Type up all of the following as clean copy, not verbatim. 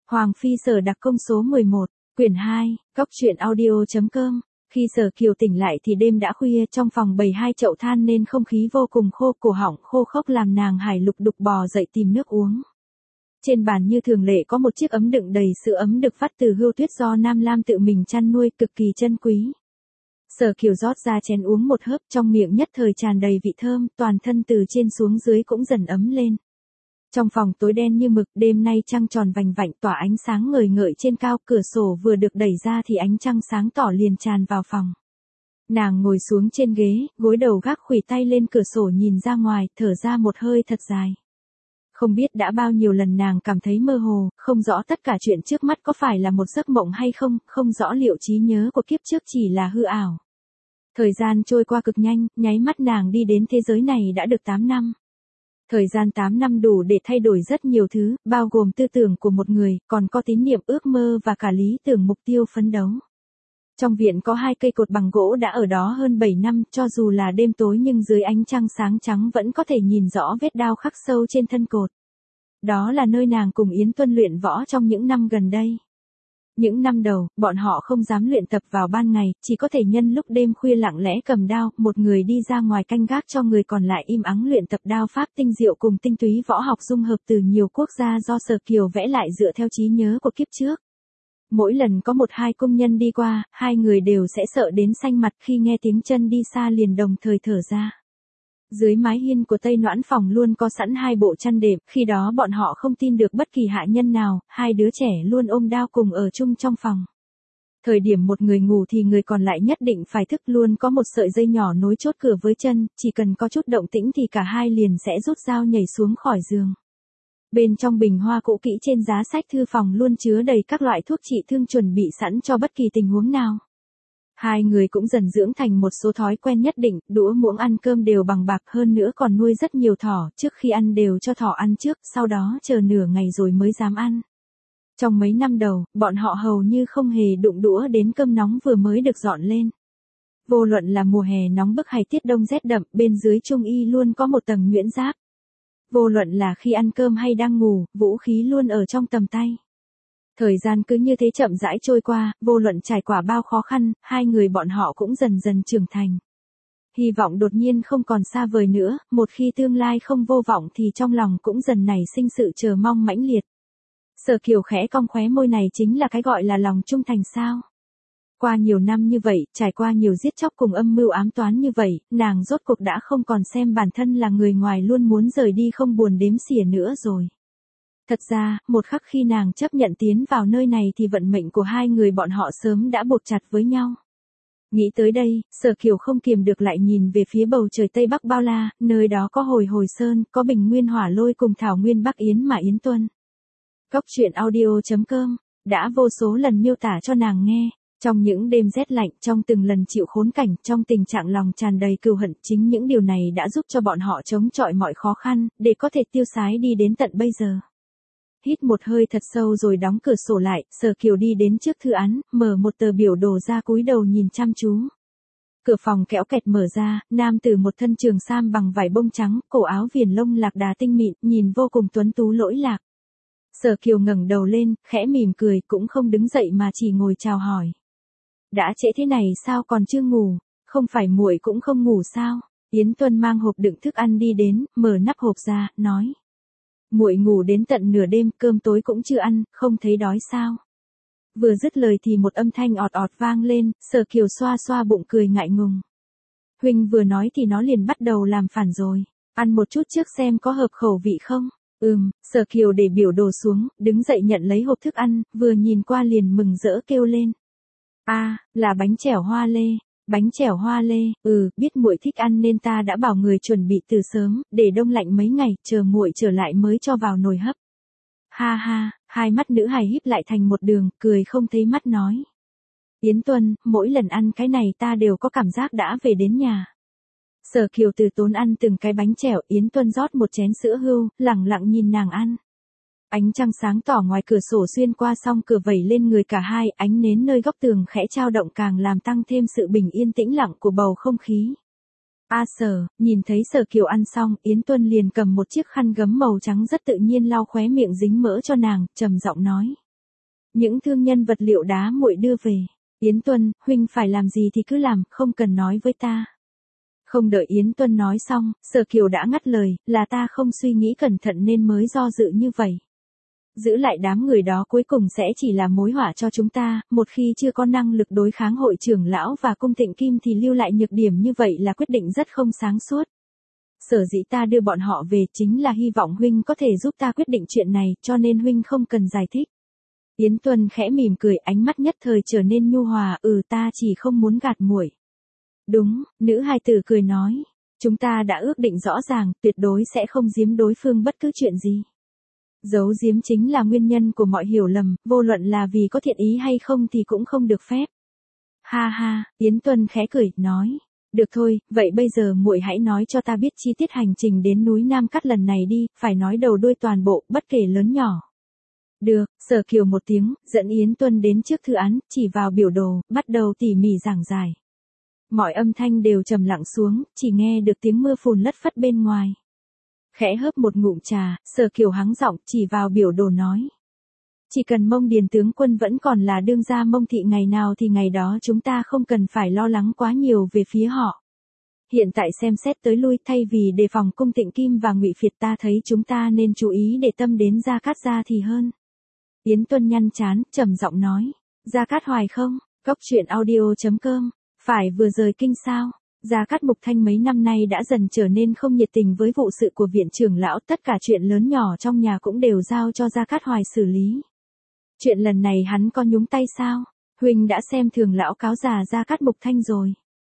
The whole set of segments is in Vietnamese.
Hoàng Phi Sở đặc công số 11, quyển 2, Cóc truyện audio.com. Khi Sở Kiều tỉnh lại thì đêm đã khuya, trong phòng bày 2 chậu than nên không khí vô cùng khô, cổ họng khô khốc làm nàng hải lục đục bò dậy tìm nước uống. Trên bàn như thường lệ có một chiếc ấm đựng đầy sữa ấm được vắt từ hươu tuyết do Nam Lam tự mình chăn nuôi, cực kỳ chân quý. Sở Kiều rót ra chén uống một hớp, trong miệng nhất thời tràn đầy vị thơm, toàn thân từ trên xuống dưới cũng dần ấm lên. Trong phòng tối đen như mực, đêm nay trăng tròn vành vạnh tỏa ánh sáng ngời ngợi trên cao, cửa sổ vừa được đẩy ra thì ánh trăng sáng tỏ liền tràn vào phòng. Nàng ngồi xuống trên ghế, gối đầu gác khuỷu tay lên cửa sổ nhìn ra ngoài, thở ra một hơi thật dài. Không biết đã bao nhiêu lần nàng cảm thấy mơ hồ, không rõ tất cả chuyện trước mắt có phải là một giấc mộng hay không, không rõ liệu trí nhớ của kiếp trước chỉ là hư ảo. Thời gian trôi qua cực nhanh, nháy mắt nàng đi đến thế giới này đã được 8 năm. Thời gian 8 năm đủ để thay đổi rất nhiều thứ, bao gồm tư tưởng của một người, còn có tín niệm ước mơ và cả lý tưởng mục tiêu phấn đấu. Trong viện có 2 cây cột bằng gỗ đã ở đó hơn 7 năm, cho dù là đêm tối nhưng dưới ánh trăng sáng trắng vẫn có thể nhìn rõ vết đao khắc sâu trên thân cột. Đó là nơi nàng cùng Yến Tuân luyện võ trong những năm gần đây. Những năm đầu, bọn họ không dám luyện tập vào ban ngày, chỉ có thể nhân lúc đêm khuya lặng lẽ cầm đao, một người đi ra ngoài canh gác cho người còn lại im ắng luyện tập đao pháp tinh diệu cùng tinh túy võ học dung hợp từ nhiều quốc gia do Sở Kiều vẽ lại dựa theo trí nhớ của kiếp trước. Mỗi lần có 1-2 công nhân đi qua, 2 người đều sẽ sợ đến xanh mặt, khi nghe tiếng chân đi xa liền đồng thời thở ra. Dưới mái hiên của Tây Noãn phòng luôn có sẵn 2 bộ chăn đệm, khi đó bọn họ không tin được bất kỳ hạ nhân nào, 2 đứa trẻ luôn ôm đao cùng ở chung trong phòng. Thời điểm một người ngủ thì người còn lại nhất định phải thức, luôn có một sợi dây nhỏ nối chốt cửa với chân, chỉ cần có chút động tĩnh thì cả hai liền sẽ rút dao nhảy xuống khỏi giường. Bên trong bình hoa cũ kỹ trên giá sách thư phòng luôn chứa đầy các loại thuốc trị thương chuẩn bị sẵn cho bất kỳ tình huống nào. 2 người cũng dần dưỡng thành một số thói quen nhất định, đũa muỗng ăn cơm đều bằng bạc, hơn nữa còn nuôi rất nhiều thỏ, trước khi ăn đều cho thỏ ăn trước, sau đó chờ nửa ngày rồi mới dám ăn. Trong mấy năm đầu, bọn họ hầu như không hề đụng đũa đến cơm nóng vừa mới được dọn lên. Vô luận là mùa hè nóng bức hay tiết đông rét đậm, bên dưới trung y luôn có một tầng nhuyễn giáp. Vô luận là khi ăn cơm hay đang ngủ, vũ khí luôn ở trong tầm tay. Thời gian cứ như thế chậm rãi trôi qua, vô luận trải qua bao khó khăn, 2 người bọn họ cũng dần dần trưởng thành. Hy vọng đột nhiên không còn xa vời nữa, một khi tương lai không vô vọng thì trong lòng cũng dần nảy sinh sự chờ mong mãnh liệt. Sở Kiều khẽ cong khóe môi, này chính là cái gọi là lòng trung thành sao? Qua nhiều năm như vậy, trải qua nhiều giết chóc cùng âm mưu ám toán như vậy, nàng rốt cuộc đã không còn xem bản thân là người ngoài luôn muốn rời đi không buồn đếm xỉa nữa rồi. Thật ra, một khắc khi nàng chấp nhận tiến vào nơi này thì vận mệnh của 2 người bọn họ sớm đã buộc chặt với nhau. Nghĩ tới đây, Sở Kiều không kiềm được lại nhìn về phía bầu trời Tây Bắc bao la, nơi đó có Hồi Hồi Sơn, có Bình Nguyên Hỏa Lôi cùng Thảo Nguyên Bắc Yến mà Yến Tuân. Cóc truyện audio.com đã vô số lần miêu tả cho nàng nghe. Trong những đêm rét lạnh, trong từng lần chịu khốn cảnh, trong tình trạng lòng tràn đầy cừu hận, chính những điều này đã giúp cho bọn họ chống chọi mọi khó khăn, để có thể tiêu sái đi đến tận bây giờ. Hít một hơi thật sâu rồi đóng cửa sổ lại, Sở Kiều đi đến trước thư án, mở một tờ biểu đồ ra cúi đầu nhìn chăm chú. Cửa phòng kéo kẹt mở ra, nam tử một thân trường sam bằng vải bông trắng, cổ áo viền lông lạc đà tinh mịn, nhìn vô cùng tuấn tú lỗi lạc. Sở Kiều ngẩng đầu lên, khẽ mỉm cười, cũng không đứng dậy mà chỉ ngồi chào hỏi. Đã trễ thế này sao còn chưa ngủ, không phải muội cũng không ngủ sao? Yến Tuân mang hộp đựng thức ăn đi đến, mở nắp hộp ra, nói. Muội ngủ đến tận nửa đêm, cơm tối cũng chưa ăn, không thấy đói sao? Vừa dứt lời thì một âm thanh ọt ọt vang lên, Sở Kiều xoa xoa bụng cười ngại ngùng. Huynh vừa nói thì nó liền bắt đầu làm phản rồi, ăn một chút trước xem có hợp khẩu vị không? Sở Kiều để biểu đồ xuống, đứng dậy nhận lấy hộp thức ăn, vừa nhìn qua liền mừng rỡ kêu lên. Là bánh chèo hoa lê. Bánh chèo hoa lê, biết muội thích ăn nên ta đã bảo người chuẩn bị từ sớm, để đông lạnh mấy ngày, chờ muội trở lại mới cho vào nồi hấp. Ha ha, 2 mắt nữ hài híp lại thành một đường, cười không thấy mắt nói. Yến Tuân, mỗi lần ăn cái này ta đều có cảm giác đã về đến nhà. Sở Kiều từ tốn ăn từng cái bánh chèo, Yến Tuân rót một chén sữa hươu, lẳng lặng nhìn nàng ăn. Ánh trăng sáng tỏ ngoài cửa sổ xuyên qua song cửa vẩy lên người cả hai, ánh nến nơi góc tường khẽ trao động càng làm tăng thêm sự bình yên tĩnh lặng của bầu không khí. Nhìn thấy Sở Kiều ăn xong, Yến Tuân liền cầm một chiếc khăn gấm màu trắng rất tự nhiên lau khóe miệng dính mỡ cho nàng, trầm giọng nói. Những thương nhân vật liệu đá muội đưa về. Yến Tuân, huynh phải làm gì thì cứ làm, không cần nói với ta. Không đợi Yến Tuân nói xong, Sở Kiều đã ngắt lời, là ta không suy nghĩ cẩn thận nên mới do dự như vậy. Giữ lại đám người đó cuối cùng sẽ chỉ là mối họa cho chúng ta, một khi chưa có năng lực đối kháng hội trưởng lão và cung Tịnh Kim thì lưu lại nhược điểm như vậy là quyết định rất không sáng suốt. Sở dĩ ta đưa bọn họ về chính là hy vọng huynh có thể giúp ta quyết định chuyện này, cho nên huynh không cần giải thích. Yến Tuân khẽ mỉm cười, ánh mắt nhất thời trở nên nhu hòa, ta chỉ không muốn gạt muội. Đúng, nữ hài tử cười nói, chúng ta đã ước định rõ ràng, tuyệt đối sẽ không giếm đối phương bất cứ chuyện gì. Giấu giếm chính là nguyên nhân của mọi hiểu lầm, vô luận là vì có thiện ý hay không thì cũng không được phép. Ha ha, Yến Tuân khẽ cười, nói, được thôi, vậy bây giờ muội hãy nói cho ta biết chi tiết hành trình đến núi Nam Cát lần này đi, phải nói đầu đuôi toàn bộ, bất kể lớn nhỏ. Được, Sở Kiều một tiếng, dẫn Yến Tuân đến trước thư án, chỉ vào biểu đồ, bắt đầu tỉ mỉ giảng giải. Mọi âm thanh đều trầm lặng xuống, chỉ nghe được tiếng mưa phùn lất phất bên ngoài. Khẽ hớp một ngụm trà, Sở Kiều hắng giọng chỉ vào biểu đồ nói. Chỉ cần Mông Điền tướng quân vẫn còn là đương gia Mông thị ngày nào thì ngày đó chúng ta không cần phải lo lắng quá nhiều về phía họ. Hiện tại xem xét tới lui, thay vì đề phòng cung Tịnh Kim và Ngụy Phiệt, ta thấy chúng ta nên chú ý để tâm đến Gia Cát gia thì hơn. Yến Tuân nhăn trán, trầm giọng nói, Gia Cát Hoài không? Cốc truyện audio.com, phải vừa rời kinh sao? Gia Cát Mục Thanh mấy năm nay đã dần trở nên không nhiệt tình với vụ sự của viện trưởng lão, tất cả chuyện lớn nhỏ trong nhà cũng đều giao cho Gia Cát Hoài xử lý. Chuyện lần này hắn có nhúng tay sao? Huynh đã xem thường lão cáo già Gia Cát Mục Thanh rồi.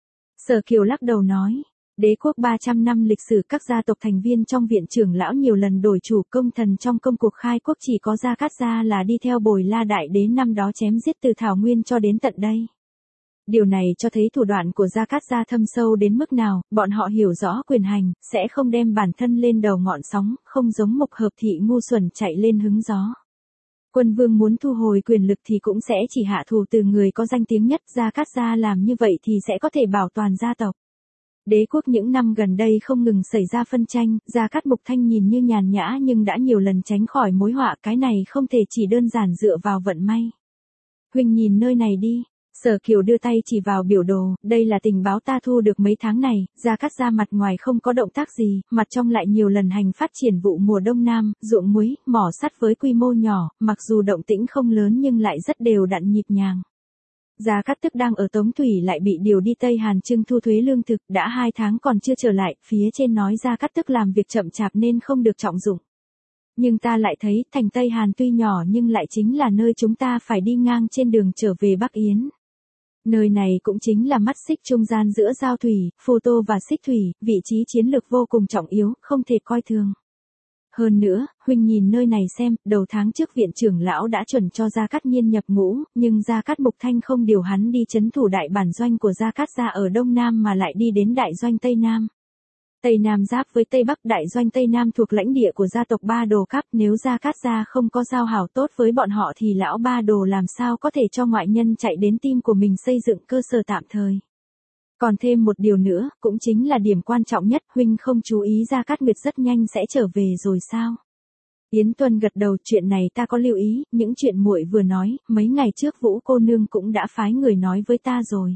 Sở Kiều lắc đầu nói, đế quốc 300 năm lịch sử, các gia tộc thành viên trong viện trưởng lão nhiều lần đổi chủ, công thần trong công cuộc khai quốc chỉ có Gia Cát gia là đi theo Bồi La đại đế năm đó chém giết từ Thảo Nguyên cho đến tận đây. Điều này cho thấy thủ đoạn của Gia Cát gia thâm sâu đến mức nào, bọn họ hiểu rõ quyền hành, sẽ không đem bản thân lên đầu ngọn sóng, không giống Mục Hợp thị ngu xuẩn chạy lên hứng gió. Quân vương muốn thu hồi quyền lực thì cũng sẽ chỉ hạ thủ từ người có danh tiếng nhất, Gia Cát gia làm như vậy thì sẽ có thể bảo toàn gia tộc. Đế quốc những năm gần đây không ngừng xảy ra phân tranh, Gia Cát Mục Thanh nhìn như nhàn nhã nhưng đã nhiều lần tránh khỏi mối họa, cái này không thể chỉ đơn giản dựa vào vận may. Huynh nhìn nơi này đi. Sở Kiều đưa tay chỉ vào biểu đồ, đây là tình báo ta thu được mấy tháng này, Gia Cát gia mặt ngoài không có động tác gì, mặt trong lại nhiều lần hành phát triển vụ mùa đông nam, ruộng muối, mỏ sắt với quy mô nhỏ, mặc dù động tĩnh không lớn nhưng lại rất đều đặn nhịp nhàng. Gia Cát Tức đang ở Tống Thủy lại bị điều đi Tây Hàn trưng thu thuế lương thực, đã 2 tháng còn chưa trở lại, phía trên nói Gia Cát Tức làm việc chậm chạp nên không được trọng dụng. Nhưng ta lại thấy, thành Tây Hàn tuy nhỏ nhưng lại chính là nơi chúng ta phải đi ngang trên đường trở về Bắc Yến. Nơi này cũng chính là mắt xích trung gian giữa Giao Thủy, Phù Tô và Xích Thủy, vị trí chiến lược vô cùng trọng yếu, không thể coi thường. Hơn nữa, huynh nhìn nơi này xem, đầu tháng trước viện trưởng lão đã chuẩn cho Gia Cát Nhiên nhập ngũ, nhưng Gia Cát Mục Thanh không điều hắn đi trấn thủ đại bản doanh của Gia Cát gia ở Đông Nam mà lại đi đến đại doanh Tây Nam. Tây Nam giáp với Tây Bắc, đại doanh Tây Nam thuộc lãnh địa của gia tộc Ba Đồ Cáp, nếu Gia Cát gia không có giao hảo tốt với bọn họ thì lão Ba Đồ làm sao có thể cho ngoại nhân chạy đến tim của mình xây dựng cơ sở tạm thời. Còn thêm một điều nữa, cũng chính là điểm quan trọng nhất, huynh không chú ý Gia Cát Nguyệt rất nhanh sẽ trở về rồi sao? Yến Tuân gật đầu, chuyện này ta có lưu ý, những chuyện muội vừa nói, mấy ngày trước Vũ cô nương cũng đã phái người nói với ta rồi.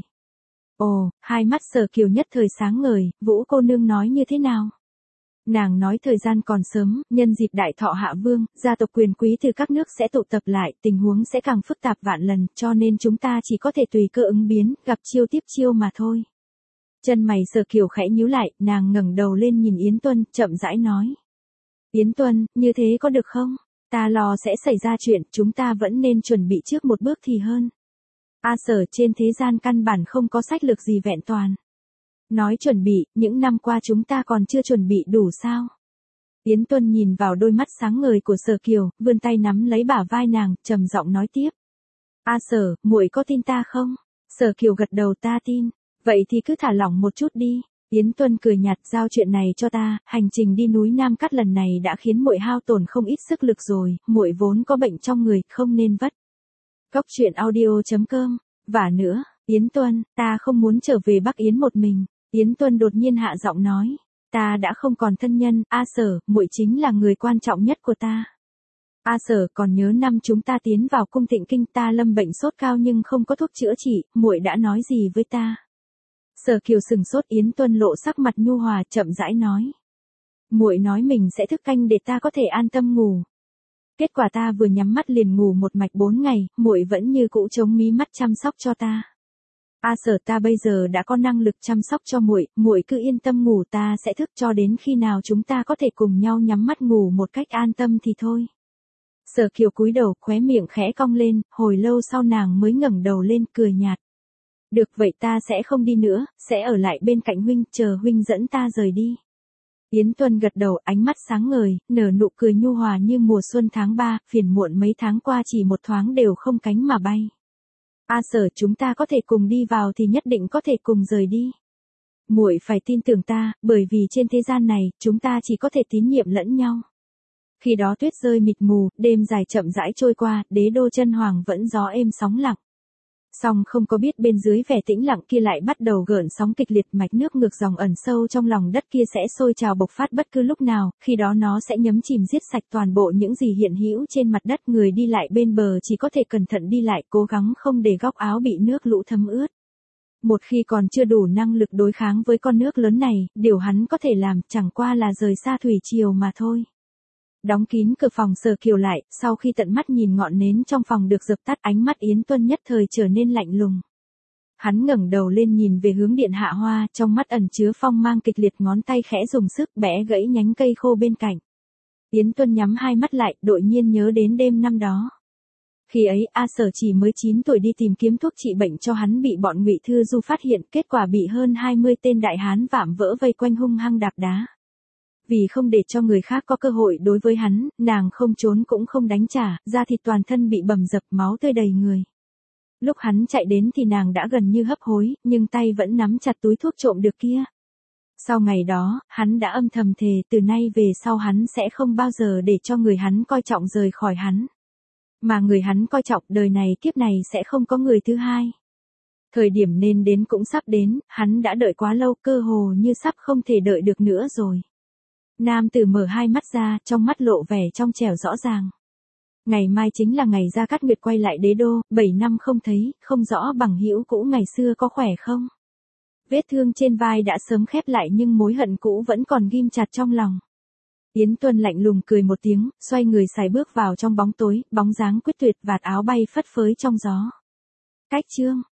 Ồ, hai mắt Sở Kiều nhất thời sáng ngời, Vũ cô nương nói như thế nào? Nàng nói thời gian còn sớm, nhân dịp đại thọ Hạ Vương, gia tộc quyền quý từ các nước sẽ tụ tập lại, tình huống sẽ càng phức tạp vạn lần, cho nên chúng ta chỉ có thể tùy cơ ứng biến, gặp chiêu tiếp chiêu mà thôi. Chân mày Sở Kiều khẽ nhíu lại, nàng ngẩng đầu lên nhìn Yến Tuân, chậm rãi nói. Yến Tuân, như thế có được không? Ta lo sẽ xảy ra chuyện, chúng ta vẫn nên chuẩn bị trước một bước thì hơn. Sở trên thế gian căn bản không có sách lược gì vẹn toàn. Nói chuẩn bị, những năm qua chúng ta còn chưa chuẩn bị đủ sao? Yến Tuân nhìn vào đôi mắt sáng ngời của Sở Kiều, vươn tay nắm lấy bả vai nàng, trầm giọng nói tiếp. Sở, muội có tin ta không? Sở Kiều gật đầu, ta tin. Vậy thì cứ thả lỏng một chút đi. Yến Tuân cười nhạt, giao chuyện này cho ta, hành trình đi núi Nam Cát lần này đã khiến muội hao tổn không ít sức lực rồi, muội vốn có bệnh trong người, không nên vất. Cốc truyện audio.com, và nữa, Yến Tuân, ta không muốn trở về Bắc Yến một mình. Yến Tuân đột nhiên hạ giọng nói, ta đã không còn thân nhân, Sở, muội chính là người quan trọng nhất của ta. A Sở, còn nhớ năm chúng ta tiến vào cung Tịnh Kinh, ta lâm bệnh sốt cao nhưng không có thuốc chữa trị, muội đã nói gì với ta? Sở Kiều sừng sốt. Yến Tuân lộ sắc mặt nhu hòa, chậm rãi nói. Muội nói mình sẽ thức canh để ta có thể an tâm ngủ. Kết quả ta vừa nhắm mắt liền ngủ một mạch 4 ngày, muội vẫn như cũ chống mí mắt chăm sóc cho ta. A Sở, ta bây giờ đã có năng lực chăm sóc cho muội, muội cứ yên tâm ngủ, ta sẽ thức cho đến khi nào chúng ta có thể cùng nhau nhắm mắt ngủ một cách an tâm thì thôi. Sở Kiều cúi đầu, khóe miệng khẽ cong lên, hồi lâu sau nàng mới ngẩng đầu lên cười nhạt. Được vậy, ta sẽ không đi nữa, sẽ ở lại bên cạnh huynh, chờ huynh dẫn ta rời đi. Yến Tuân gật đầu, ánh mắt sáng ngời, nở nụ cười nhu hòa như mùa xuân tháng 3, phiền muộn mấy tháng qua chỉ một thoáng đều không cánh mà bay. A Sở, chúng ta có thể cùng đi vào thì nhất định có thể cùng rời đi. Muội phải tin tưởng ta, bởi vì trên thế gian này, chúng ta chỉ có thể tín nhiệm lẫn nhau. Khi đó tuyết rơi mịt mù, đêm dài chậm rãi trôi qua, đế đô Chân Hoàng vẫn gió êm sóng lặng. Song không có biết bên dưới vẻ tĩnh lặng kia lại bắt đầu gợn sóng kịch liệt, mạch nước ngược dòng ẩn sâu trong lòng đất kia sẽ sôi trào bộc phát bất cứ lúc nào, khi đó nó sẽ nhấm chìm giết sạch toàn bộ những gì hiện hữu trên mặt đất. Người đi lại bên bờ chỉ có thể cẩn thận đi lại, cố gắng không để góc áo bị nước lũ thấm ướt. Một khi còn chưa đủ năng lực đối kháng với con nước lớn này, điều hắn có thể làm chẳng qua là rời xa thủy triều mà thôi. Đóng kín cửa phòng, Sở Kiều lại, sau khi tận mắt nhìn ngọn nến trong phòng được dập tắt, ánh mắt Yến Tuân nhất thời trở nên lạnh lùng. Hắn ngẩng đầu lên nhìn về hướng điện hạ hoa, trong mắt ẩn chứa phong mang kịch liệt, ngón tay khẽ dùng sức bẻ gãy nhánh cây khô bên cạnh. Yến Tuân nhắm hai mắt lại, đột nhiên nhớ đến đêm năm đó. Khi ấy, A Sở chỉ mới 9 tuổi đi tìm kiếm thuốc trị bệnh cho hắn bị bọn Ngụy Thư Du phát hiện, kết quả bị hơn 20 tên đại hán vạm vỡ vây quanh hung hăng đạp đá. Vì không để cho người khác có cơ hội đối với hắn, nàng không trốn cũng không đánh trả, da thịt toàn thân bị bầm dập, máu tươi đầy người. Lúc hắn chạy đến thì nàng đã gần như hấp hối, nhưng tay vẫn nắm chặt túi thuốc trộm được kia. Sau ngày đó, hắn đã âm thầm thề từ nay về sau hắn sẽ không bao giờ để cho người hắn coi trọng rời khỏi hắn. Mà người hắn coi trọng đời này kiếp này sẽ không có người thứ hai. Thời điểm nên đến cũng sắp đến, hắn đã đợi quá lâu, cơ hồ như sắp không thể đợi được nữa rồi. Nam tử mở hai mắt ra, trong mắt lộ vẻ trong trẻo rõ ràng. Ngày mai chính là ngày Gia Cát Nguyệt quay lại đế đô, 7 năm không thấy, không rõ bằng hữu cũ ngày xưa có khỏe không? Vết thương trên vai đã sớm khép lại nhưng mối hận cũ vẫn còn ghim chặt trong lòng. Yến Tuân lạnh lùng cười một tiếng, xoay người sải bước vào trong bóng tối, bóng dáng quyết tuyệt, vạt áo bay phất phới trong gió. Cách chương